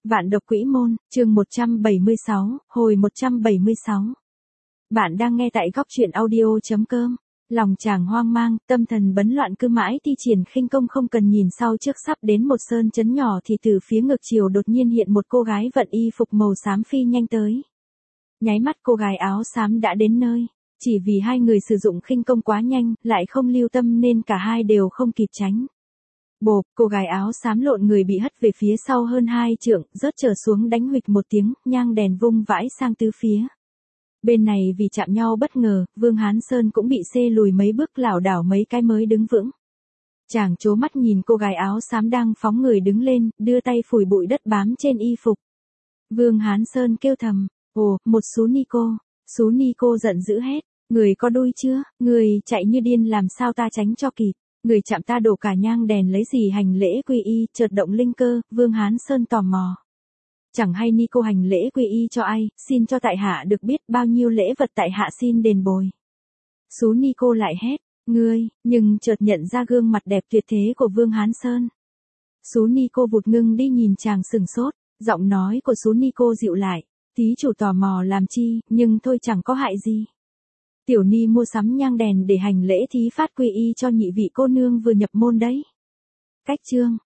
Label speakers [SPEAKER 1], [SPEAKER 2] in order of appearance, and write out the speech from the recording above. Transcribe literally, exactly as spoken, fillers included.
[SPEAKER 1] Vạn độc quỹ môn, chương một trăm bảy mươi sáu, hồi một trăm bảy mươi sáu. Bạn đang nghe tại góc truyện audio.com. Lòng chàng hoang mang, tâm thần bấn loạn cứ mãi thi triển khinh công không cần nhìn sau trước sắp đến một sơn chấn nhỏ thì từ phía ngược chiều đột nhiên hiện một cô gái vận y phục màu xám phi nhanh tới. Nháy mắt cô gái áo xám đã đến nơi, chỉ vì hai người sử dụng khinh công quá nhanh, lại không lưu tâm nên cả hai đều không kịp tránh. Bộp, cô gái áo xám lộn người bị hất về phía sau hơn hai trượng, rớt trở xuống đánh huỵch một tiếng, nhang đèn vung vãi sang tứ phía. Bên này vì chạm nhau bất ngờ, Vương Hán Sơn cũng bị xê lùi mấy bước lảo đảo mấy cái mới đứng vững. Chàng trố mắt nhìn cô gái áo xám đang phóng người đứng lên, đưa tay phủi bụi đất bám trên y phục. Vương Hán Sơn kêu thầm, ồ, một sú ni cô. Sú ni cô giận dữ hét, người có đuôi chưa, người chạy như điên làm sao ta tránh cho kịp. Người chạm ta đổ cả nhang đèn lấy gì hành lễ quy y, chợt động linh cơ, Vương Hán Sơn tò mò. Chẳng hay ni cô hành lễ quy y cho ai, xin cho tại hạ được biết bao nhiêu lễ vật tại hạ xin đền bồi. Sú ni cô lại hét, ngươi, nhưng chợt nhận ra gương mặt đẹp tuyệt thế của Vương Hán Sơn. Sú ni cô vụt ngưng đi nhìn chàng sừng sốt, giọng nói của sú ni cô dịu lại, thí chủ tò mò làm chi, nhưng thôi chẳng có hại gì. Tiểu ni mua sắm nhang đèn để hành lễ thí phát quy y cho nhị vị cô nương vừa nhập môn đấy. Cách chương,